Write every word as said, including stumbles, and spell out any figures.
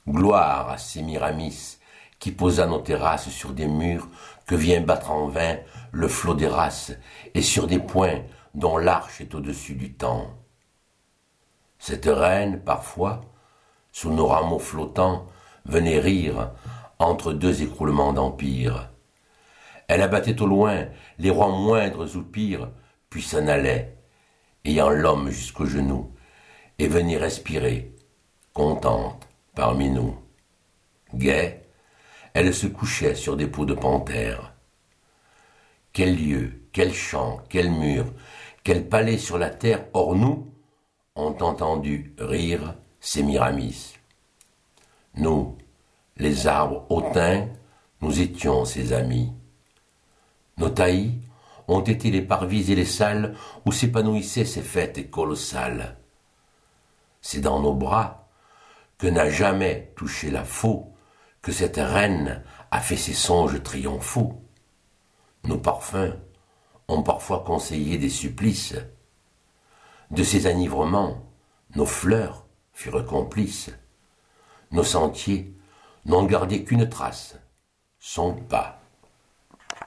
Gloire à Sémiramis, qui posa nos terrasses sur des murs que vient battre en vain le flot des races, et sur des points dont l'arche est au-dessus du temps. Cette reine, parfois, sous nos rameaux flottants, venait rire entre deux écroulements d'empire. Elle abattait au loin les rois moindres ou pires, puis s'en allait, ayant l'homme jusqu'aux genoux, et venait respirer, contente, parmi nous. Gaie, elle se couchait sur des peaux de panthère. Quel lieu, quel champ, quel mur, quel palais sur la terre, hors nous, ont entendu rire Sémiramis. Nous, les arbres hautains, nous étions ses amis. Nos taillis ont été les parvis et les salles où s'épanouissaient ces fêtes colossales. C'est dans nos bras que n'a jamais touché la faux que cette reine a fait ses songes triomphaux. Nos parfums ont parfois conseillé des supplices. De ces enivrements, nos fleurs furent complices. Nos sentiers n'ont gardé qu'une trace, son pas